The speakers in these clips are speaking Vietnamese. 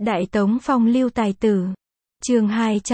Đại Tống Phong lưu tài tử. Chương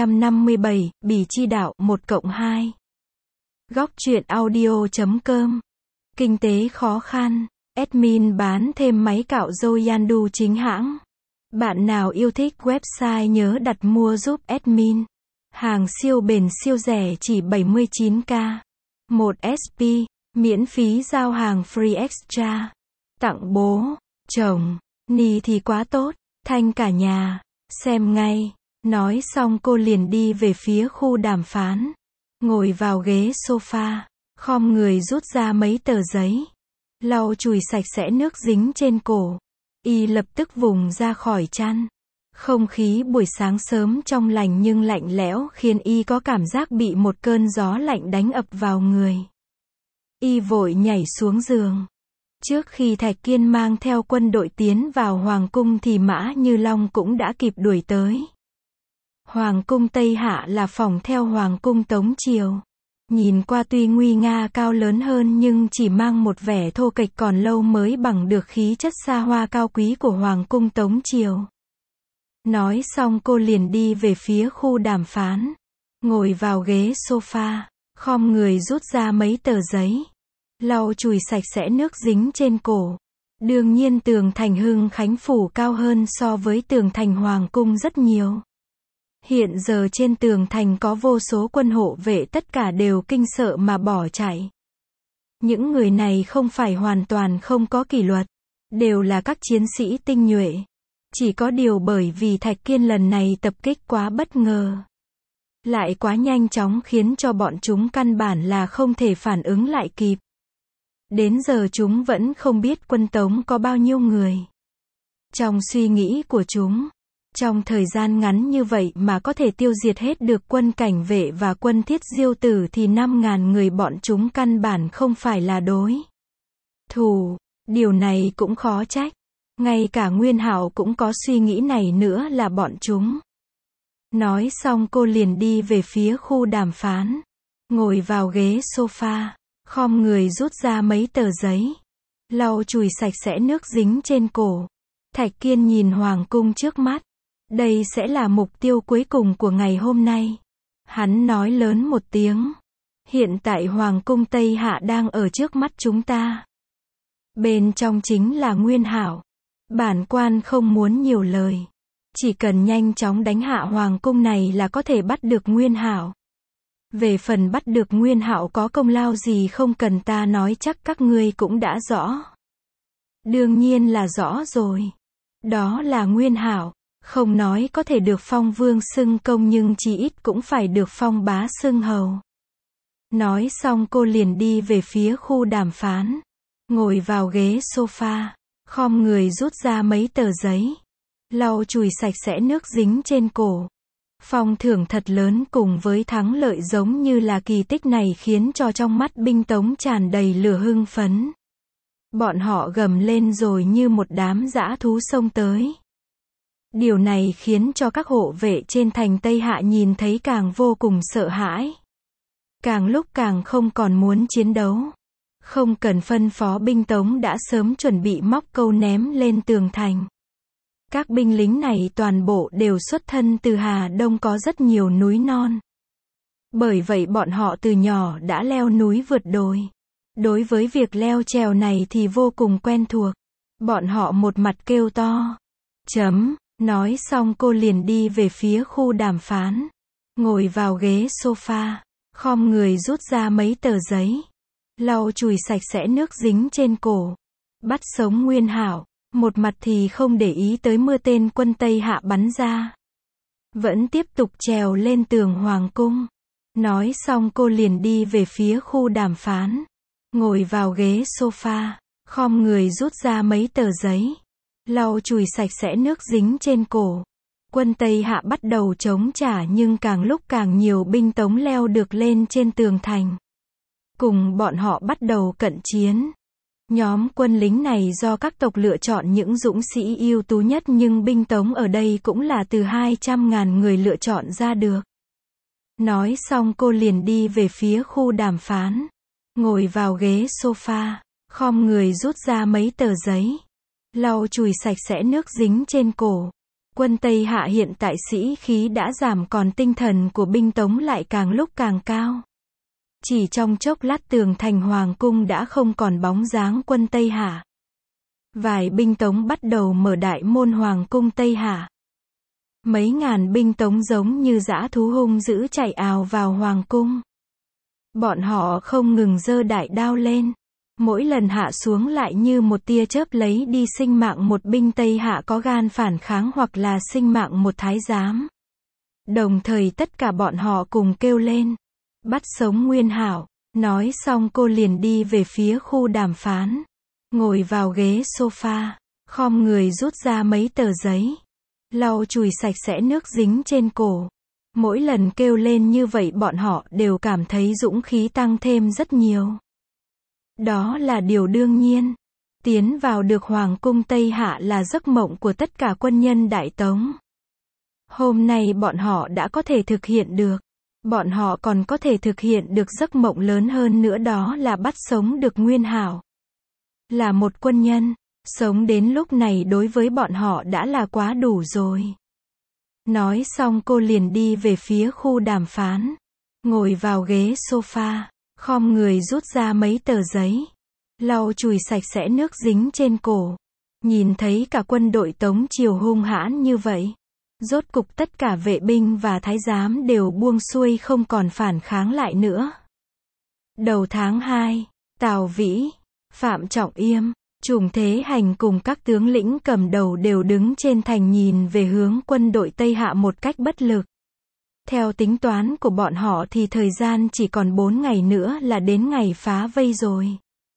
257, Bỉ chi đạo 1+2. Góc truyện audio.com. Kinh tế khó khăn. Admin bán thêm máy cạo râu Yandu chính hãng. Bạn nào yêu thích website nhớ đặt mua giúp admin. Hàng siêu bền siêu rẻ chỉ 79k. 1 SP, miễn phí giao hàng free extra. Tặng bố, chồng, ni thì quá tốt, thanh cả nhà, xem ngay. Nói xong cô liền đi về phía khu đàm phán. Ngồi vào ghế sofa, khom người rút ra mấy tờ giấy. Lau chùi sạch sẽ nước dính trên cổ. Y lập tức vùng ra khỏi chăn. Không khí buổi sáng sớm trong lành nhưng lạnh lẽo khiến Y có cảm giác bị một cơn gió lạnh đánh ập vào người. Y vội nhảy xuống giường. Trước khi Thạch Kiên mang theo quân đội tiến vào Hoàng cung thì Mã Như Long cũng đã kịp đuổi tới. Hoàng cung Tây Hạ là phòng theo Hoàng cung Tống Triều. Nhìn qua tuy nguy nga cao lớn hơn nhưng chỉ mang một vẻ thô kệch, còn lâu mới bằng được khí chất xa hoa cao quý của Hoàng cung Tống Triều. Nói xong cô liền đi về phía khu đàm phán. Ngồi vào ghế sofa, khom người rút ra mấy tờ giấy. Lau chùi sạch sẽ nước dính trên cổ. Đương nhiên tường thành Hưng Khánh phủ cao hơn so với tường thành Hoàng cung rất nhiều. Hiện giờ trên tường thành có vô số quân hộ vệ, tất cả đều kinh sợ mà bỏ chạy. Những người này không phải hoàn toàn không có kỷ luật, đều là các chiến sĩ tinh nhuệ. Chỉ có điều bởi vì Thạch Kiên lần này tập kích quá bất ngờ, lại quá nhanh chóng khiến cho bọn chúng căn bản là không thể phản ứng lại kịp. Đến giờ chúng vẫn không biết quân Tống có bao nhiêu người. Trong suy nghĩ của chúng, trong thời gian ngắn như vậy mà có thể tiêu diệt hết được quân cảnh vệ và quân Thiết Diêu Tử thì 5.000 người bọn chúng căn bản không phải là đối thủ. Điều này cũng khó trách. Ngay cả Nguyên Hạo cũng có suy nghĩ này nữa là bọn chúng. Nói xong cô liền đi về phía khu đàm phán. Ngồi vào ghế sofa, khom người rút ra mấy tờ giấy. Lau chùi sạch sẽ nước dính trên cổ. Thạch Kiên nhìn Hoàng cung trước mắt. Đây sẽ là mục tiêu cuối cùng của ngày hôm nay. Hắn nói lớn một tiếng. Hiện tại Hoàng cung Tây Hạ đang ở trước mắt chúng ta. Bên trong chính là Nguyên Hạo. Bản quan không muốn nhiều lời. Chỉ cần nhanh chóng đánh hạ Hoàng cung này là có thể bắt được Nguyên Hạo. Về phần bắt được Nguyên Hạo có công lao gì không cần ta nói, chắc các ngươi cũng đã rõ. Đương nhiên là rõ rồi. Đó là Nguyên Hạo. Không nói có thể được phong vương xưng công nhưng chí ít cũng phải được phong bá xưng hầu. Nói xong cô liền đi về phía khu đàm phán. Ngồi vào ghế sofa, khom người rút ra mấy tờ giấy. Lau chùi sạch sẽ nước dính trên cổ. Phong thưởng thật lớn cùng với thắng lợi giống như là kỳ tích này khiến cho trong mắt binh Tống tràn đầy lửa hưng phấn. Bọn họ gầm lên rồi như một đám dã thú xông tới. Điều này khiến cho các hộ vệ trên thành Tây Hạ nhìn thấy càng vô cùng sợ hãi. Càng lúc càng không còn muốn chiến đấu. Không cần phân phó, binh Tống đã sớm chuẩn bị móc câu ném lên tường thành. Các binh lính này toàn bộ đều xuất thân từ Hà Đông có rất nhiều núi non. Bởi vậy bọn họ từ nhỏ đã leo núi vượt đồi. Đối với việc leo trèo này thì vô cùng quen thuộc. Bọn họ một mặt kêu to. Chấm. Nói xong cô liền đi về phía khu đàm phán. Ngồi vào ghế sofa, khom người rút ra mấy tờ giấy. Lau chùi sạch sẽ nước dính trên cổ. Bắt sống Nguyên Hạo. Một mặt thì không để ý tới mưa tên quân Tây Hạ bắn ra. Vẫn tiếp tục trèo lên tường Hoàng cung. Nói xong cô liền đi về phía khu đàm phán. Ngồi vào ghế sofa, khom người rút ra mấy tờ giấy. Lau chùi sạch sẽ nước dính trên cổ. Quân Tây Hạ bắt đầu chống trả nhưng càng lúc càng nhiều binh Tống leo được lên trên tường thành. Cùng bọn họ bắt đầu cận chiến. Nhóm quân lính này do các tộc lựa chọn những dũng sĩ ưu tú nhất nhưng binh Tống ở đây cũng là từ 200.000 người lựa chọn ra được. Nói xong cô liền đi về phía khu đàm phán. Ngồi vào ghế sofa, khom người rút ra mấy tờ giấy. Lau chùi sạch sẽ nước dính trên cổ. Quân Tây Hạ hiện tại sĩ khí đã giảm còn tinh thần của binh Tống lại càng lúc càng cao. Chỉ trong chốc lát tường thành Hoàng cung đã không còn bóng dáng quân Tây Hạ. Vài binh Tống bắt đầu mở đại môn Hoàng cung Tây Hạ. Mấy ngàn binh Tống giống như dã thú hung dữ chạy ào vào Hoàng cung. Bọn họ không ngừng giơ đại đao lên. Mỗi lần hạ xuống lại như một tia chớp lấy đi sinh mạng một binh Tây Hạ có gan phản kháng hoặc là sinh mạng một thái giám. Đồng thời tất cả bọn họ cùng kêu lên. Bắt sống Nguyên Hạo. Nói xong cô liền đi về phía khu đàm phán. Ngồi vào ghế sofa. Khom người rút ra mấy tờ giấy. Lau chùi sạch sẽ nước dính trên cổ. Mỗi lần kêu lên như vậy bọn họ đều cảm thấy dũng khí tăng thêm rất nhiều. Đó là điều đương nhiên. Tiến vào được Hoàng cung Tây Hạ là giấc mộng của tất cả quân nhân Đại Tống. Hôm nay bọn họ đã có thể thực hiện được. Bọn họ còn có thể thực hiện được giấc mộng lớn hơn nữa, đó là bắt sống được Nguyên Hạo. Là một quân nhân, sống đến lúc này đối với bọn họ đã là quá đủ rồi. Nói xong cô liền đi về phía khu đàm phán. Ngồi vào ghế sofa. Khom người rút ra mấy tờ giấy. Lau chùi sạch sẽ nước dính trên cổ. Nhìn thấy cả quân đội Tống triều hung hãn như vậy. Rốt cục tất cả vệ binh và thái giám đều buông xuôi không còn phản kháng lại nữa. Đầu tháng 2, Tào Vĩ, Phạm Trọng Yêm, Trùng Thế Hành cùng các tướng lĩnh cầm đầu đều đứng trên thành nhìn về hướng quân đội Tây Hạ một cách bất lực. Theo tính toán của bọn họ thì thời gian chỉ còn 4 ngày nữa là đến ngày phá vây rồi.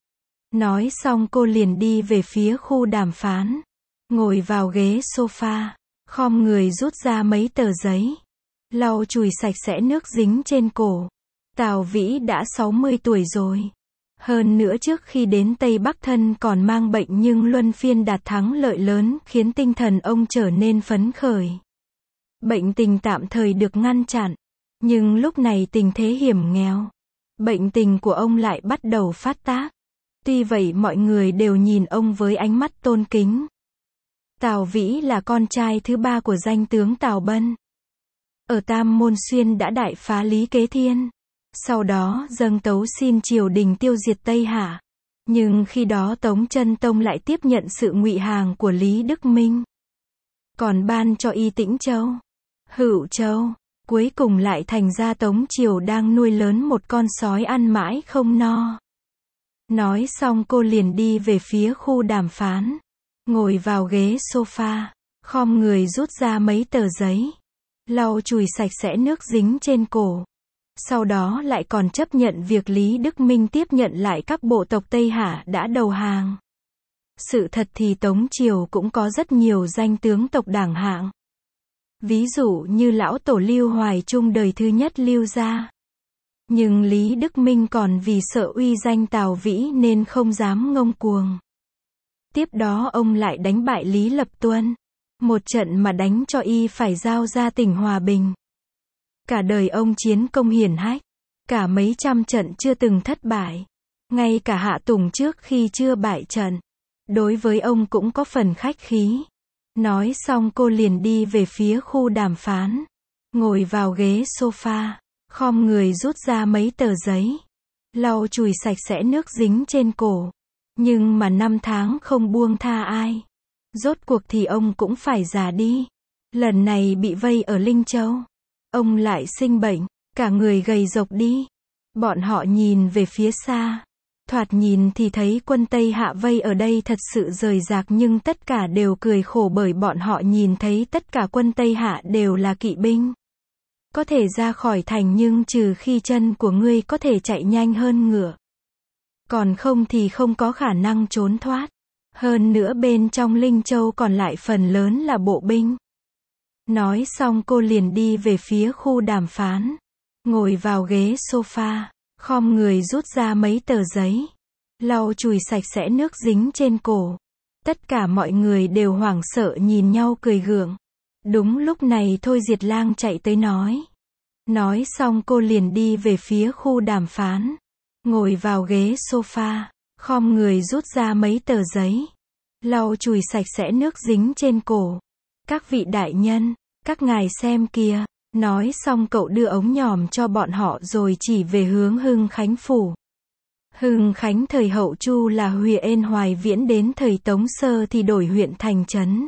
Nói xong cô liền đi về phía khu đàm phán. Ngồi vào ghế sofa. Khom người rút ra mấy tờ giấy. Lau chùi sạch sẽ nước dính trên cổ. Tào Vĩ đã 60 tuổi rồi. Hơn nữa trước khi đến Tây Bắc thân còn mang bệnh nhưng luân phiên đạt thắng lợi lớn khiến tinh thần ông trở nên phấn khởi. Bệnh tình tạm thời được ngăn chặn. Nhưng lúc này tình thế hiểm nghèo. Bệnh tình của ông lại bắt đầu phát tác. Tuy vậy mọi người đều nhìn ông với ánh mắt tôn kính. Tào Vĩ là con trai thứ 3 của danh tướng Tào Bân. Ở Tam Môn Xuyên đã đại phá Lý Kế Thiên. Sau đó dâng tấu xin triều đình tiêu diệt Tây Hạ. Nhưng khi đó Tống Chân Tông lại tiếp nhận sự ngụy hàng của Lý Đức Minh. Còn ban cho Y Tĩnh Châu, Hữu Châu. Cuối cùng lại thành ra Tống triều đang nuôi lớn một con sói ăn mãi không no. Nói xong cô liền đi về phía khu đàm phán. Ngồi vào ghế sofa. Khom người rút ra mấy tờ giấy. Lau chùi sạch sẽ nước dính trên cổ. Sau đó lại còn chấp nhận việc Lý Đức Minh tiếp nhận lại các bộ tộc Tây Hạ đã đầu hàng. Sự thật thì Tống triều cũng có rất nhiều danh tướng tộc đảng hạng. Ví dụ như lão tổ Lưu Hoài Trung đời thứ nhất Lưu gia. Nhưng Lý Đức Minh còn vì sợ uy danh Tào Vĩ nên không dám ngông cuồng. Tiếp đó ông lại đánh bại Lý Lập Tuân. Một trận mà đánh cho y phải giao ra tỉnh Hòa Bình. Cả đời ông chiến công hiển hách. Cả mấy trăm trận chưa từng thất bại. Ngay cả Hạ Tùng trước khi chưa bại trận. Đối với ông cũng có phần khách khí. Nói xong cô liền đi về phía khu đàm phán. Ngồi vào ghế sofa. Khom người rút ra mấy tờ giấy. Lau chùi sạch sẽ nước dính trên cổ. Nhưng mà 5 tháng không buông tha ai. Rốt cuộc thì ông cũng phải già đi. Lần này bị vây ở Linh Châu. Ông lại sinh bệnh. Cả người gầy rộc đi. Bọn họ nhìn về phía xa. Thoạt nhìn thì thấy quân Tây Hạ vây ở đây thật sự rời rạc nhưng tất cả đều cười khổ bởi bọn họ nhìn thấy tất cả quân Tây Hạ đều là kỵ binh. Có thể ra khỏi thành nhưng trừ khi chân của ngươi có thể chạy nhanh hơn ngựa. Còn không thì không có khả năng trốn thoát. Hơn nữa bên trong Linh Châu còn lại phần lớn là bộ binh. Nói xong cô liền đi về phía khu đàm phán. Ngồi vào ghế sofa. Khom người rút ra mấy tờ giấy. Lau chùi sạch sẽ nước dính trên cổ. Tất cả mọi người đều hoảng sợ nhìn nhau cười gượng. Đúng lúc này Thôi Diệt Lang chạy tới nói. Nói xong cô liền đi về phía khu đàm phán. Ngồi vào ghế sofa. Khom người rút ra mấy tờ giấy. Lau chùi sạch sẽ nước dính trên cổ. Các vị đại nhân, các ngài xem kìa. Nói xong cậu đưa ống nhòm cho bọn họ rồi chỉ về hướng Hưng Khánh phủ. Hưng Khánh thời Hậu Chu là huyện Hoài Viễn, đến thời Tống Sơ thì đổi huyện thành trấn.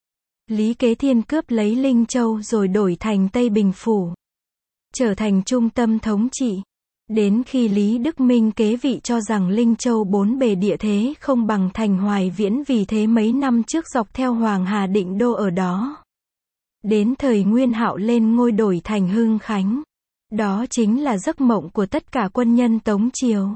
Lý Kế Thiên cướp lấy Linh Châu rồi đổi thành Tây Bình phủ, trở thành trung tâm thống trị. Đến khi Lý Đức Minh kế vị cho rằng Linh Châu bốn bề địa thế không bằng thành Hoài Viễn, vì thế mấy năm trước dọc theo Hoàng Hà định đô ở đó. Đến thời Nguyên Hạo lên ngôi đổi thành Hưng Khánh. Đó chính là giấc mộng của tất cả quân nhân Tống triều.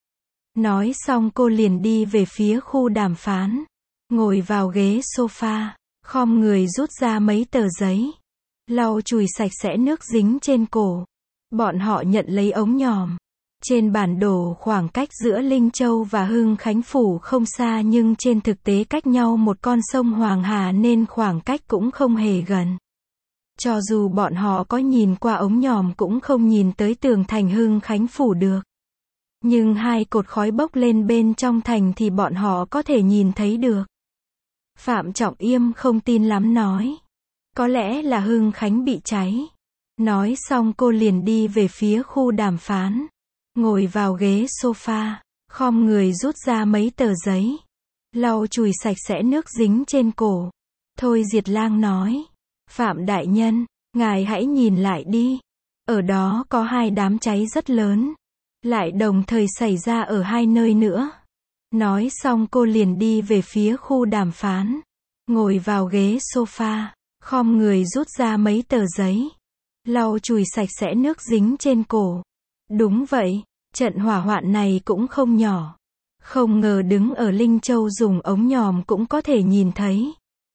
Nói xong cô liền đi về phía khu đàm phán, ngồi vào ghế sofa, khom người rút ra mấy tờ giấy, lau chùi sạch sẽ nước dính trên cổ. Bọn họ nhận lấy ống nhòm. Trên bản đồ khoảng cách giữa Linh Châu và Hưng Khánh phủ không xa, nhưng trên thực tế cách nhau một con sông Hoàng Hà nên khoảng cách cũng không hề gần. Cho dù bọn họ có nhìn qua ống nhòm cũng không nhìn tới tường thành Hưng Khánh phủ được. Nhưng hai cột khói bốc lên bên trong thành thì bọn họ có thể nhìn thấy được. Phạm Trọng Yêm không tin lắm nói. Có lẽ là Hưng Khánh bị cháy. Nói xong cô liền đi về phía khu đàm phán, ngồi vào ghế sofa, khom người rút ra mấy tờ giấy, lau chùi sạch sẽ nước dính trên cổ. Thôi Diệt Lang nói, Phạm đại nhân, ngài hãy nhìn lại đi. Ở đó có hai đám cháy rất lớn, lại đồng thời xảy ra ở hai nơi nữa. Nói xong cô liền đi về phía khu đàm phán, ngồi vào ghế sofa, khom người rút ra mấy tờ giấy, lau chùi sạch sẽ nước dính trên cổ. Đúng vậy, trận hỏa hoạn này cũng không nhỏ. Không ngờ đứng ở Linh Châu dùng ống nhòm cũng có thể nhìn thấy.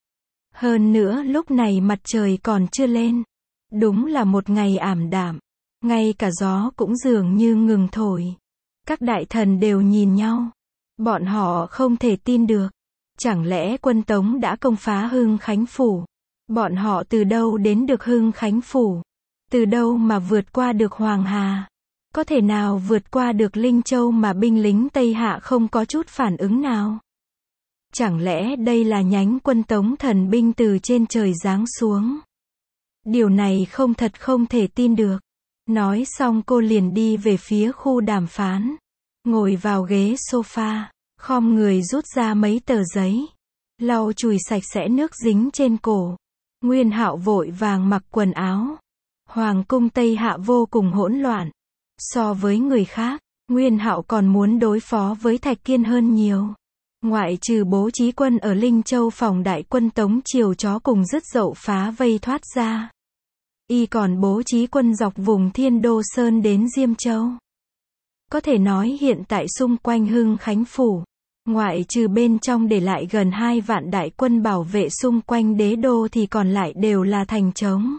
Hơn nữa lúc này mặt trời còn chưa lên. Đúng là một ngày ảm đạm. Ngay cả gió cũng dường như ngừng thổi. Các đại thần đều nhìn nhau. Bọn họ không thể tin được. Chẳng lẽ quân Tống đã công phá Hưng Khánh phủ? Bọn họ từ đâu đến được Hưng Khánh phủ? Từ đâu mà vượt qua được Hoàng Hà? Có thể nào vượt qua được Linh Châu mà binh lính Tây Hạ không có chút phản ứng nào? Chẳng lẽ đây là nhánh quân Tống thần binh từ trên trời giáng xuống? Điều này không thể tin được. Nói xong cô liền đi về phía khu đàm phán, ngồi vào ghế sofa, khom người rút ra mấy tờ giấy, lau chùi sạch sẽ nước dính trên cổ. Nguyên Hạo vội vàng mặc quần áo. Hoàng cung Tây Hạ vô cùng hỗn loạn. So với người khác, Nguyên Hạo còn muốn đối phó với Thạch Kiên hơn nhiều. Ngoại trừ bố trí quân ở Linh Châu phòng đại quân Tống triều chó cùng dứt dậu phá vây thoát ra, y còn bố trí quân dọc vùng Thiên Đô Sơn đến Diêm Châu. Có thể nói hiện tại xung quanh Hưng Khánh phủ, ngoại trừ bên trong để lại gần 2 vạn đại quân bảo vệ xung quanh đế đô thì còn lại đều là thành trống.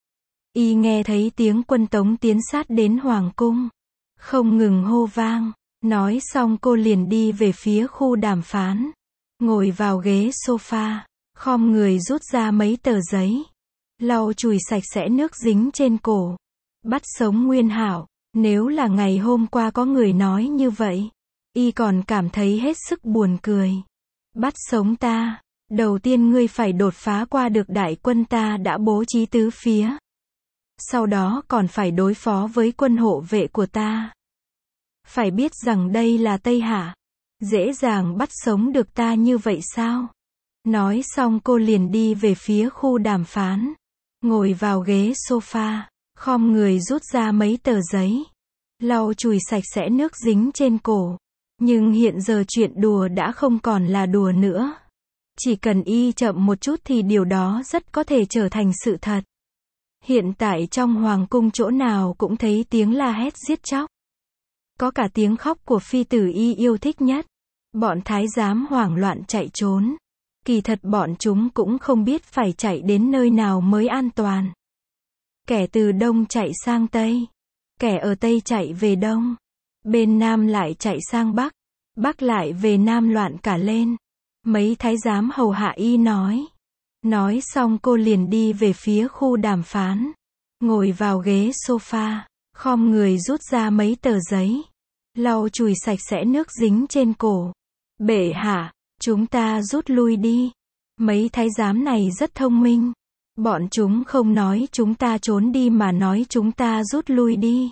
Y nghe thấy tiếng quân Tống tiến sát đến Hoàng cung, không ngừng hô vang. Nói xong cô liền đi về phía khu đàm phán, ngồi vào ghế sofa, khom người rút ra mấy tờ giấy, lau chùi sạch sẽ nước dính trên cổ. Bắt sống Nguyên Hạo. Nếu là ngày hôm qua có người nói như vậy, y còn cảm thấy hết sức buồn cười. Bắt sống ta, đầu tiên ngươi phải đột phá qua được đại quân ta đã bố trí tứ phía. Sau đó còn phải đối phó với quân hộ vệ của ta. Phải biết rằng đây là Tây Hạ. Dễ dàng bắt sống được ta như vậy sao? Nói xong cô liền đi về phía khu đàm phán, ngồi vào ghế sofa, khom người rút ra mấy tờ giấy, lau chùi sạch sẽ nước dính trên cổ. Nhưng hiện giờ chuyện đùa đã không còn là đùa nữa. Chỉ cần y chậm một chút thì điều đó rất có thể trở thành sự thật. Hiện tại trong hoàng cung chỗ nào cũng thấy tiếng la hét giết chóc. Có cả tiếng khóc của phi tử y yêu thích nhất. Bọn thái giám hoảng loạn chạy trốn. Kỳ thật bọn chúng cũng không biết phải chạy đến nơi nào mới an toàn. Kẻ từ đông chạy sang tây, kẻ ở tây chạy về đông, bên nam lại chạy sang bắc, bắc lại về nam, loạn cả lên. Mấy thái giám hầu hạ y nói. Nói xong cô liền đi về phía khu đàm phán, ngồi vào ghế sofa, khom người rút ra mấy tờ giấy, lau chùi sạch sẽ nước dính trên cổ. Bệ hạ, chúng ta rút lui đi. Mấy thái giám này rất thông minh. Bọn chúng không nói chúng ta trốn đi mà nói chúng ta rút lui đi.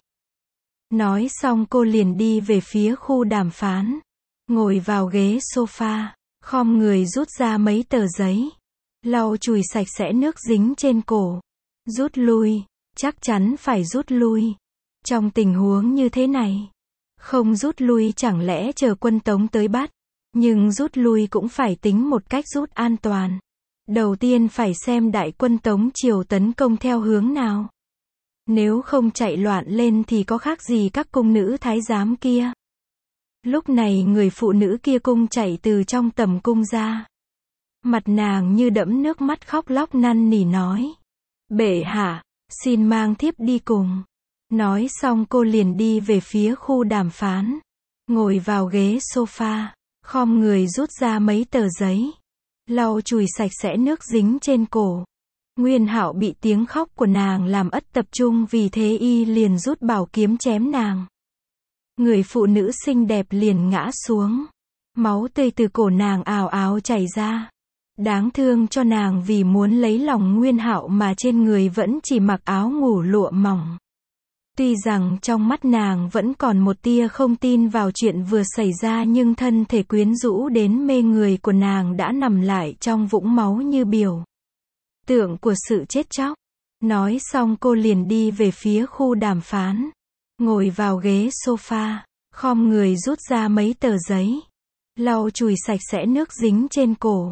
Nói xong cô liền đi về phía khu đàm phán. Ngồi vào ghế sofa, khom người rút ra mấy tờ giấy. Lau chùi sạch sẽ nước dính trên cổ. Rút lui, chắc chắn phải rút lui. Trong tình huống như thế này, không rút lui chẳng lẽ chờ quân Tống tới bắt. Nhưng rút lui cũng phải tính một cách rút an toàn. Đầu tiên phải xem đại quân Tống Triều tấn công theo hướng nào. Nếu không chạy loạn lên thì có khác gì các cung nữ thái giám kia. Lúc này người phụ nữ kia cung chạy từ trong tầm cung ra. Mặt nàng như đẫm nước mắt khóc lóc năn nỉ nói. Bệ hạ, xin mang thiếp đi cùng. Nói xong cô liền đi về phía khu đàm phán. Ngồi vào ghế sofa, khom người rút ra mấy tờ giấy. Lau chùi sạch sẽ nước dính trên cổ. Nguyên Hạo bị tiếng khóc của nàng làm ất tập trung vì thế y liền rút bảo kiếm chém nàng. Người phụ nữ xinh đẹp liền ngã xuống. Máu tươi từ cổ nàng ào ào chảy ra. Đáng thương cho nàng vì muốn lấy lòng Nguyên Hạo mà trên người vẫn chỉ mặc áo ngủ lụa mỏng. Tuy rằng trong mắt nàng vẫn còn một tia không tin vào chuyện vừa xảy ra nhưng thân thể quyến rũ đến mê người của nàng đã nằm lại trong vũng máu như biểu tượng của sự chết chóc. Nói xong cô liền đi về phía khu đàm phán. Ngồi vào ghế sofa, khom người rút ra mấy tờ giấy. Lau chùi sạch sẽ nước dính trên cổ.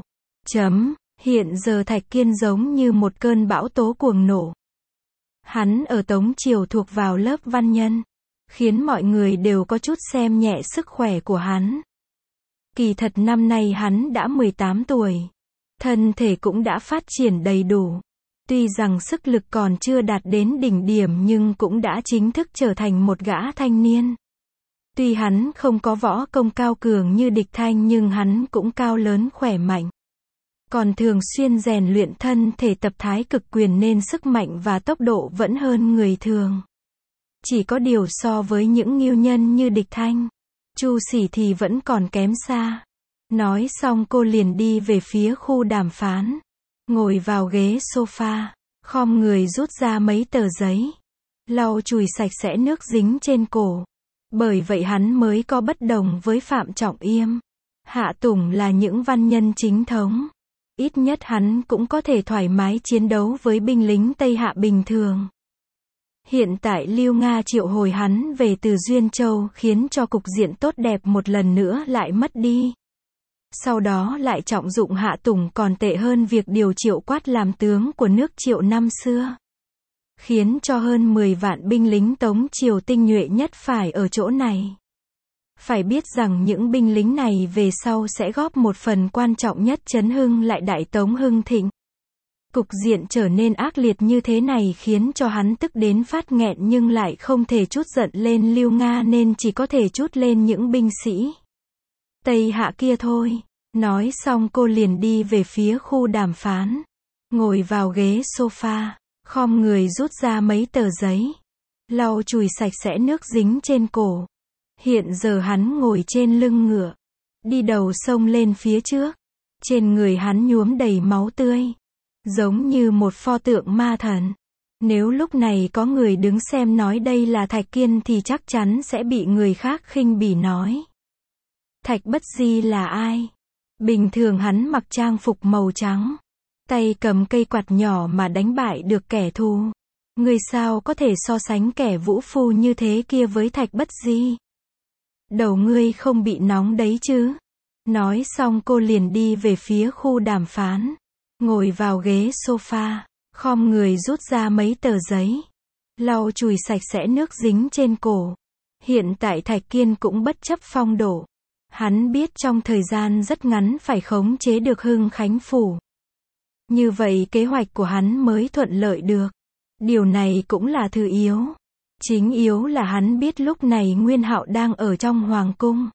Hiện giờ Thạch Kiên giống như một cơn bão tố cuồng nổ. Hắn ở Tống Triều thuộc vào lớp văn nhân, khiến mọi người đều có chút xem nhẹ sức khỏe của hắn. Kỳ thật năm nay hắn đã 18 tuổi. Thân thể cũng đã phát triển đầy đủ. Tuy rằng sức lực còn chưa đạt đến đỉnh điểm nhưng cũng đã chính thức trở thành một gã thanh niên. Tuy hắn không có võ công cao cường như Địch Thanh nhưng hắn cũng cao lớn khỏe mạnh. Còn thường xuyên rèn luyện thân thể tập thái cực quyền nên sức mạnh và tốc độ vẫn hơn người thường. Chỉ có điều so với những ngưu nhân như Địch Thanh, Chu Sỉ thì vẫn còn kém xa. Nói xong cô liền đi về phía khu đàm phán. Ngồi vào ghế sofa, khom người rút ra mấy tờ giấy. Lau chùi sạch sẽ nước dính trên cổ. Bởi vậy hắn mới có bất đồng với Phạm Trọng Yêm, Hạ Tùng là những văn nhân chính thống. Ít nhất hắn cũng có thể thoải mái chiến đấu với binh lính Tây Hạ bình thường. Hiện tại Lưu Nga triệu hồi hắn về từ Duyên Châu khiến cho cục diện tốt đẹp một lần nữa lại mất đi. Sau đó lại trọng dụng Hạ Tùng còn tệ hơn việc điều Triệu Quát làm tướng của nước Triệu năm xưa. Khiến cho hơn 10 vạn binh lính Tống Triều tinh nhuệ nhất phải ở chỗ này. Phải biết rằng những binh lính này về sau sẽ góp một phần quan trọng nhất trấn hưng lại Đại Tống hưng thịnh. Cục diện trở nên ác liệt như thế này khiến cho hắn tức đến phát nghẹn nhưng lại không thể trút giận lên Lưu Nga nên chỉ có thể trút lên những binh sĩ Tây Hạ kia thôi. Nói xong cô liền đi về phía khu đàm phán. Ngồi vào ghế sofa, khom người rút ra mấy tờ giấy. Lau chùi sạch sẽ nước dính trên cổ. Hiện giờ hắn ngồi trên lưng ngựa. Đi đầu sông lên phía trước. Trên người hắn nhuốm đầy máu tươi. Giống như một pho tượng ma thần. Nếu lúc này có người đứng xem nói đây là Thạch Kiên thì chắc chắn sẽ bị người khác khinh bỉ nói. Thạch Bất Di là ai? Bình thường hắn mặc trang phục màu trắng. Tay cầm cây quạt nhỏ mà đánh bại được kẻ thù. Người sao có thể so sánh kẻ vũ phu như thế kia với Thạch Bất Di? Đầu ngươi không bị nóng đấy chứ? Nói xong cô liền đi về phía khu đàm phán. Ngồi vào ghế sofa, khom người rút ra mấy tờ giấy. Lau chùi sạch sẽ nước dính trên cổ. Hiện tại Thạch Kiên cũng bất chấp phong độ. Hắn biết trong thời gian rất ngắn phải khống chế được Hưng Khánh Phủ. Như vậy kế hoạch của hắn mới thuận lợi được. Điều này cũng là thứ yếu. Chính yếu là hắn biết lúc này Nguyên Hạo đang ở trong Hoàng cung.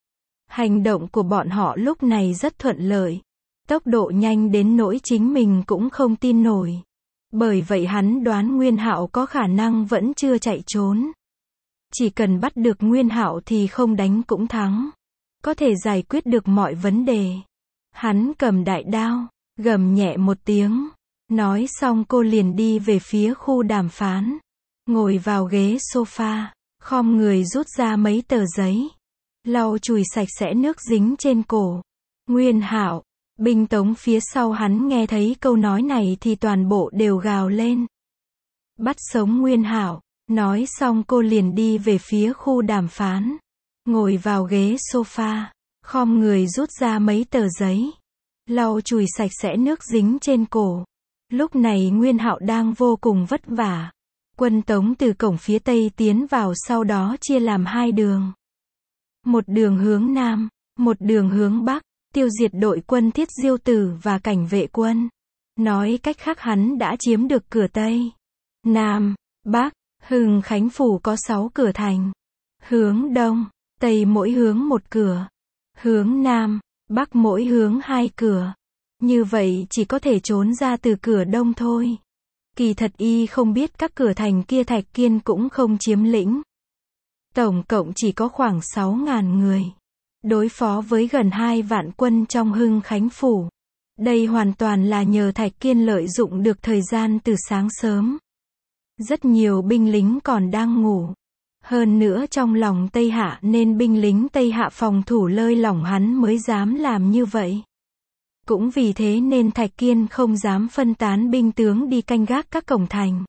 Hành động của bọn họ lúc này rất thuận lợi. Tốc độ nhanh đến nỗi chính mình cũng không tin nổi. Bởi vậy hắn đoán Nguyên Hạo có khả năng vẫn chưa chạy trốn. Chỉ cần bắt được Nguyên Hạo thì không đánh cũng thắng. Có thể giải quyết được mọi vấn đề. Hắn cầm đại đao, gầm nhẹ một tiếng. Nói xong cô liền đi về phía khu đàm phán. Ngồi vào ghế sofa, khom người rút ra mấy tờ giấy. Lau chùi sạch sẽ nước dính trên cổ. Nguyên Hạo, binh tống phía sau hắn nghe thấy câu nói này thì toàn bộ đều gào lên. Bắt sống Nguyên Hạo. Nói xong cô liền đi về phía khu đàm phán. Ngồi vào ghế sofa, khom người rút ra mấy tờ giấy. Lau chùi sạch sẽ nước dính trên cổ. Lúc này Nguyên Hạo đang vô cùng vất vả. Quân Tống từ cổng phía tây tiến vào, sau đó chia làm hai đường. Một đường hướng nam, một đường hướng bắc, tiêu diệt đội quân Thiết Diêu Tử và cảnh vệ quân. Nói cách khác hắn đã chiếm được cửa Tây, Nam, Bắc. Hưng Khánh Phủ có 6 cửa thành. Hướng Đông, Tây mỗi hướng một cửa. Hướng Nam, Bắc mỗi hướng 2 cửa. Như vậy chỉ có thể trốn ra từ cửa Đông thôi. Kỳ thật y không biết các cửa thành kia Thạch Kiên cũng không chiếm lĩnh. Tổng cộng chỉ có khoảng 6.000 người. Đối phó với gần 2 vạn quân trong Hưng Khánh Phủ. Đây hoàn toàn là nhờ Thạch Kiên lợi dụng được thời gian từ sáng sớm. Rất nhiều binh lính còn đang ngủ. Hơn nữa trong lòng Tây Hạ nên binh lính Tây Hạ phòng thủ lơi lỏng, hắn mới dám làm như vậy. Cũng vì thế nên Thạch Kiên không dám phân tán binh tướng đi canh gác các cổng thành.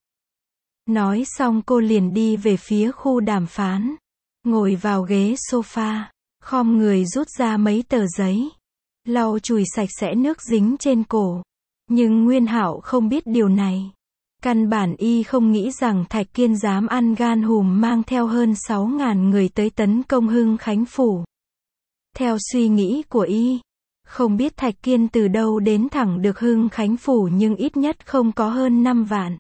Nói xong cô liền đi về phía khu đàm phán. Ngồi vào ghế sofa, khom người rút ra mấy tờ giấy. Lau chùi sạch sẽ nước dính trên cổ. Nhưng Nguyên Hạo không biết điều này. Căn bản y không nghĩ rằng Thạch Kiên dám ăn gan hùm mang theo hơn 6.000 người tới tấn công Hưng Khánh Phủ. Theo suy nghĩ của y, không biết Thạch Kiên từ đâu đến thẳng được Hưng Khánh Phủ, nhưng ít nhất không có hơn 5 vạn.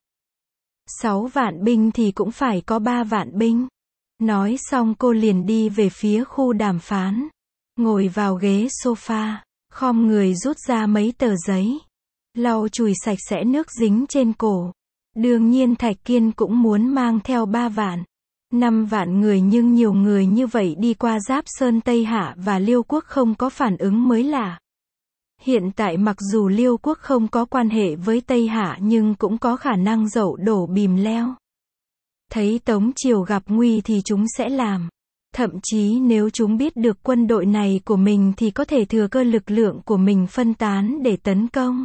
6 vạn binh thì cũng phải có 3 vạn binh. Nói xong cô liền đi về phía khu đàm phán. Ngồi vào ghế sofa, khom người rút ra mấy tờ giấy. Lau chùi sạch sẽ nước dính trên cổ. Đương nhiên Thạch Kiên cũng muốn mang theo 3 vạn, 5 vạn người, nhưng nhiều người như vậy đi qua Giáp Sơn Tây Hạ và Liêu Quốc không có phản ứng mới lạ. Hiện tại mặc dù Liêu Quốc không có quan hệ với Tây Hạ nhưng cũng có khả năng dậu đổ bìm leo. Thấy Tống Triều gặp nguy thì chúng sẽ làm. Thậm chí nếu chúng biết được quân đội này của mình thì có thể thừa cơ lực lượng của mình phân tán để tấn công.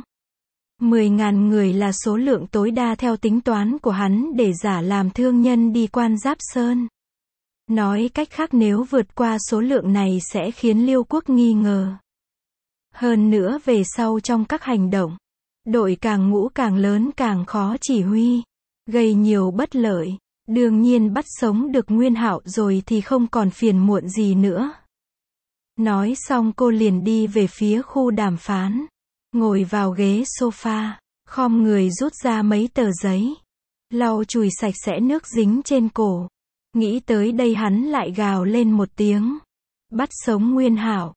10.000 người là số lượng tối đa theo tính toán của hắn để giả làm thương nhân đi quan Giáp Sơn. Nói cách khác, nếu vượt qua số lượng này sẽ khiến Liêu Quốc nghi ngờ. Hơn nữa về sau trong các hành động, đội càng ngũ càng lớn càng khó chỉ huy, gây nhiều bất lợi. Đương nhiên bắt sống được Nguyên Hạo rồi thì không còn phiền muộn gì nữa. Nói xong cô liền đi về phía khu đàm phán. Ngồi vào ghế sofa, khom người rút ra mấy tờ giấy. Lau chùi sạch sẽ nước dính trên cổ. Nghĩ tới đây hắn lại gào lên một tiếng. Bắt sống Nguyên Hạo.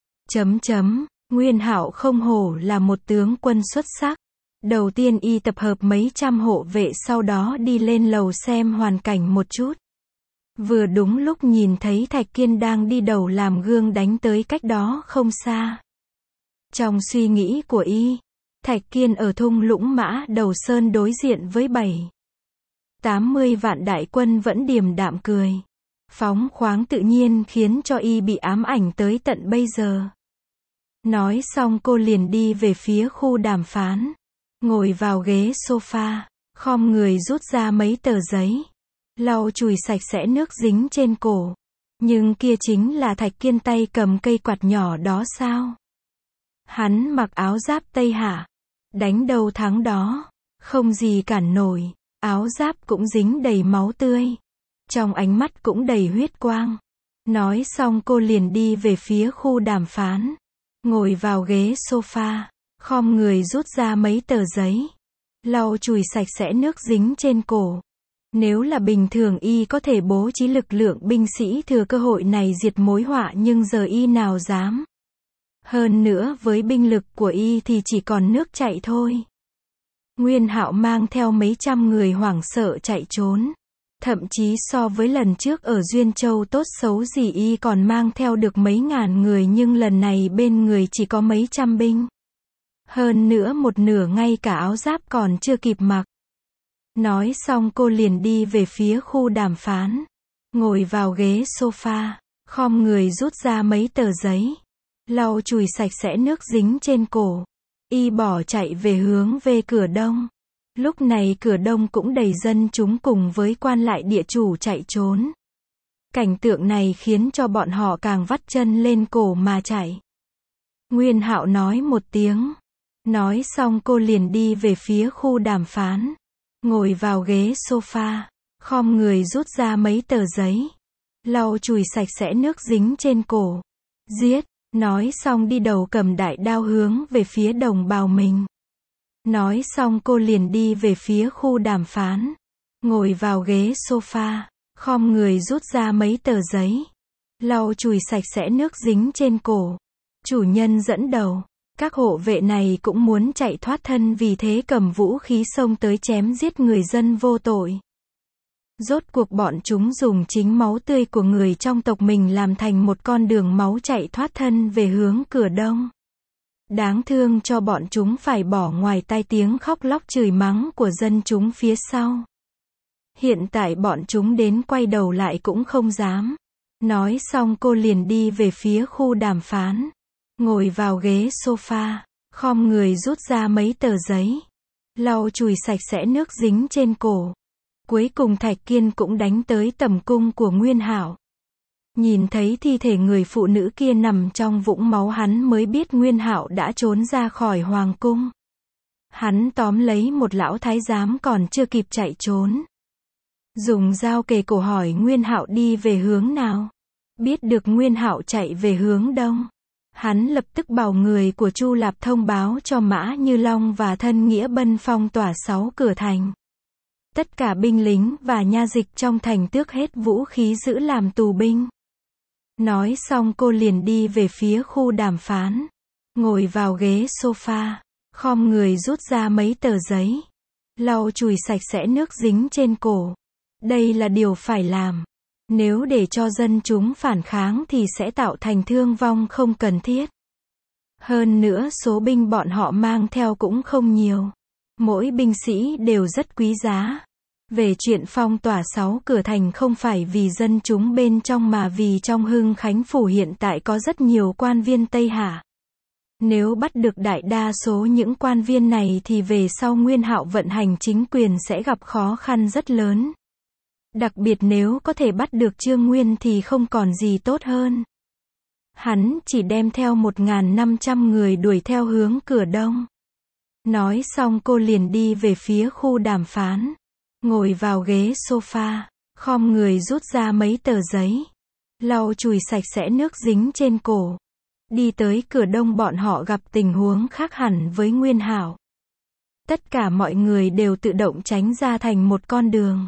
Nguyên Hạo không hổ là một tướng quân xuất sắc. Đầu tiên y tập hợp mấy trăm hộ vệ, sau đó đi lên lầu xem hoàn cảnh một chút. Vừa đúng lúc nhìn thấy Thạch Kiên đang đi đầu làm gương đánh tới cách đó không xa. Trong suy nghĩ của y, Thạch Kiên ở thung lũng Mã Đầu Sơn đối diện với 7-80 vạn đại quân vẫn điềm đạm cười, phóng khoáng tự nhiên khiến cho y bị ám ảnh tới tận bây giờ. Nói xong cô liền đi về phía khu đàm phán. Ngồi vào ghế sofa, khom người rút ra mấy tờ giấy. Lau chùi sạch sẽ nước dính trên cổ. Nhưng kia chính là Thạch Kiên tay cầm cây quạt nhỏ đó sao? Hắn mặc áo giáp Tây Hạ. Đánh đầu thắng đó. Không gì cản nổi. Áo giáp cũng dính đầy máu tươi. Trong ánh mắt cũng đầy huyết quang. Nói xong cô liền đi về phía khu đàm phán. Ngồi vào ghế sofa, khom người rút ra mấy tờ giấy. Lau chùi sạch sẽ nước dính trên cổ. Nếu là bình thường y có thể bố trí lực lượng binh sĩ thừa cơ hội này diệt mối họa, nhưng giờ y nào dám. Hơn nữa với binh lực của y thì chỉ còn nước chạy thôi. Nguyên Hạo mang theo mấy trăm người hoảng sợ chạy trốn. Thậm chí so với lần trước ở Duyên Châu tốt xấu gì y còn mang theo được mấy ngàn người, nhưng lần này bên người chỉ có mấy trăm binh. Hơn nữa một nửa ngay cả áo giáp còn chưa kịp mặc. Nói xong cô liền đi về phía khu đàm phán. Ngồi vào ghế sofa, khom người rút ra mấy tờ giấy. Lau chùi sạch sẽ nước dính trên cổ. Y bỏ chạy về hướng về cửa đông. Lúc này cửa đông cũng đầy dân chúng cùng với quan lại địa chủ chạy trốn. Cảnh tượng này khiến cho bọn họ càng vắt chân lên cổ mà chạy. Nguyên Hạo nói một tiếng. Nói xong cô liền đi về phía khu đàm phán. Ngồi vào ghế sofa, khom người rút ra mấy tờ giấy. Lau chùi sạch sẽ nước dính trên cổ. Giết, nói xong đi đầu cầm đại đao hướng về phía đồng bào mình. Nói xong cô liền đi về phía khu đàm phán. Ngồi vào ghế sofa, khom người rút ra mấy tờ giấy. Lau chùi sạch sẽ nước dính trên cổ. Chủ nhân dẫn đầu. Các hộ vệ này cũng muốn chạy thoát thân vì thế cầm vũ khí xông tới chém giết người dân vô tội. Rốt cuộc bọn chúng dùng chính máu tươi của người trong tộc mình làm thành một con đường máu chạy thoát thân về hướng cửa đông. Đáng thương cho bọn chúng phải bỏ ngoài tai tiếng khóc lóc chửi mắng của dân chúng phía sau. Hiện tại bọn chúng đến quay đầu lại cũng không dám. Nói xong cô liền đi về phía khu đàm phán. Ngồi vào ghế sofa, khom người rút ra mấy tờ giấy. Lau chùi sạch sẽ nước dính trên cổ. Cuối cùng Thạch Kiên cũng đánh tới tầm cung của Nguyên Hạo. Nhìn thấy thi thể người phụ nữ kia nằm trong vũng máu hắn mới biết Nguyên Hạo đã trốn ra khỏi hoàng cung. Hắn tóm lấy một lão thái giám còn chưa kịp chạy trốn. Dùng dao kề cổ hỏi Nguyên Hạo đi về hướng nào. Biết được Nguyên Hạo chạy về hướng đông. Hắn lập tức bảo người của Chu Lạp thông báo cho Mã Như Long và Thân Nghĩa Bân phong tỏa 6 cửa thành. Tất cả binh lính và nha dịch trong thành tước hết vũ khí giữ làm tù binh. Nói xong cô liền đi về phía khu đàm phán. Ngồi vào ghế sofa, khom người rút ra mấy tờ giấy. Lau chùi sạch sẽ nước dính trên cổ. Đây là điều phải làm. Nếu để cho dân chúng phản kháng thì sẽ tạo thành thương vong không cần thiết. Hơn nữa số binh bọn họ mang theo cũng không nhiều. Mỗi binh sĩ đều rất quý giá. Về chuyện phong tỏa 6 cửa thành không phải vì dân chúng bên trong mà vì trong Hưng Khánh Phủ hiện tại có rất nhiều quan viên Tây Hạ. Nếu bắt được đại đa số những quan viên này thì về sau Nguyên Hạo vận hành chính quyền sẽ gặp khó khăn rất lớn. Đặc biệt nếu có thể bắt được Trương Nguyên thì không còn gì tốt hơn. Hắn chỉ đem theo 1.500 người đuổi theo hướng cửa đông. Nói xong cô liền đi về phía khu đàm phán. Ngồi vào ghế sofa, khom người rút ra mấy tờ giấy. Lau chùi sạch sẽ nước dính trên cổ. Đi tới cửa đông bọn họ gặp tình huống khác hẳn với Nguyên Hạo. Tất cả mọi người đều tự động tránh ra thành một con đường.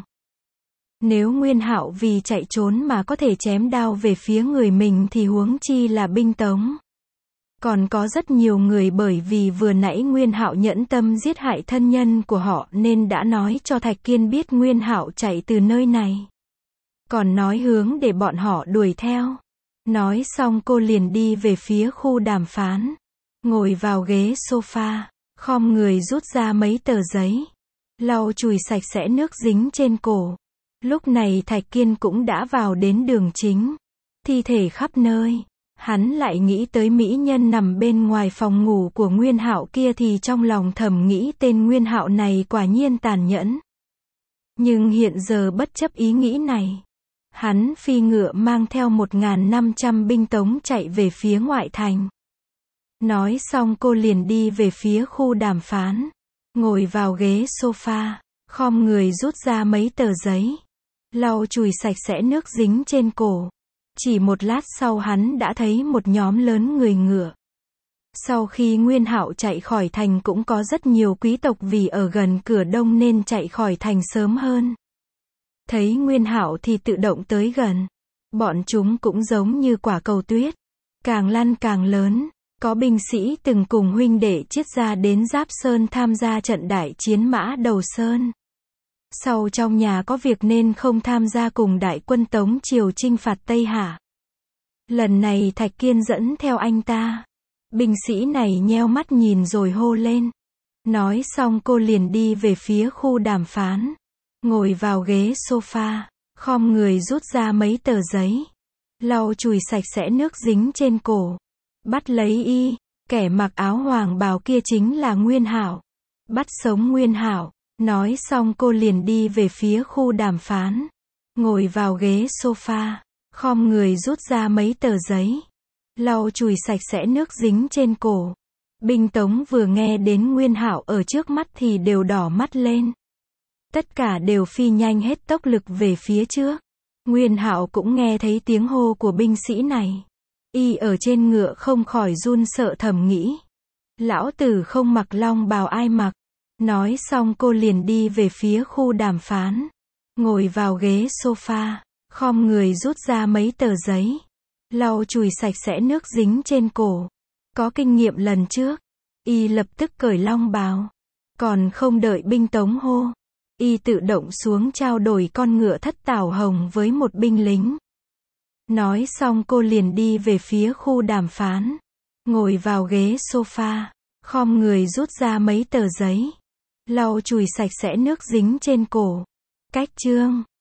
Nếu Nguyên Hạo vì chạy trốn mà có thể chém đao về phía người mình thì huống chi là binh tống. Còn có rất nhiều người bởi vì vừa nãy Nguyên Hạo nhẫn tâm giết hại thân nhân của họ nên đã nói cho Thạch Kiên biết Nguyên Hạo chạy từ nơi này. Còn nói hướng để bọn họ đuổi theo. Nói xong cô liền đi về phía khu đàm phán. Ngồi vào ghế sofa, khom người rút ra mấy tờ giấy. Lau chùi sạch sẽ nước dính trên cổ. Lúc này Thạch Kiên cũng đã vào đến đường chính. Thi thể khắp nơi. Hắn lại nghĩ tới mỹ nhân nằm bên ngoài phòng ngủ của Nguyên Hạo kia thì trong lòng thầm nghĩ tên Nguyên Hạo này quả nhiên tàn nhẫn. Nhưng hiện giờ bất chấp ý nghĩ này. Hắn phi ngựa mang theo 1.500 binh tống chạy về phía ngoại thành. Nói xong cô liền đi về phía khu đàm phán. Ngồi vào ghế sofa, khom người rút ra mấy tờ giấy. Lau chùi sạch sẽ nước dính trên cổ. Chỉ một lát sau hắn đã thấy một nhóm lớn người ngựa. Sau khi Nguyên Hạo chạy khỏi thành cũng có rất nhiều quý tộc vì ở gần cửa đông nên chạy khỏi thành sớm hơn. Thấy Nguyên Hạo thì tự động tới gần. Bọn chúng cũng giống như quả cầu tuyết. Càng lăn càng lớn. Có binh sĩ từng cùng huynh đệ Triết Gia đến Giáp Sơn tham gia trận đại chiến Mã Đầu Sơn. Sau trong nhà có việc nên không tham gia cùng đại quân Tống Triều chinh phạt Tây Hạ. Lần này Thạch Kiên dẫn theo anh ta. Binh sĩ này nheo mắt nhìn rồi hô lên. Nói xong cô liền đi về phía khu đàm phán. Ngồi vào ghế sofa, khom người rút ra mấy tờ giấy. Lau chùi sạch sẽ nước dính trên cổ. Bắt lấy y, kẻ mặc áo hoàng bào kia chính là Nguyên Hạo. Bắt sống Nguyên Hạo. Nói xong cô liền đi về phía khu đàm phán. Ngồi vào ghế sofa, khom người rút ra mấy tờ giấy. Lau chùi sạch sẽ nước dính trên cổ. Binh tống vừa nghe đến Nguyên Hạo ở trước mắt thì đều đỏ mắt lên. Tất cả đều phi nhanh hết tốc lực về phía trước. Nguyên Hạo cũng nghe thấy tiếng hô của binh sĩ này. Y ở trên ngựa không khỏi run sợ thầm nghĩ. Lão tử không mặc long bào ai mặc. Nói xong cô liền đi về phía khu đàm phán. Ngồi vào ghế sofa, khom người rút ra mấy tờ giấy. Lau chùi sạch sẽ nước dính trên cổ. Có kinh nghiệm lần trước, y lập tức cởi long bào. Còn không đợi binh tống hô, y tự động xuống trao đổi con ngựa thất tảo hồng với một binh lính. Nói xong cô liền đi về phía khu đàm phán. Ngồi vào ghế sofa, khom người rút ra mấy tờ giấy. Lau chùi sạch sẽ nước dính trên cổ. Cách chương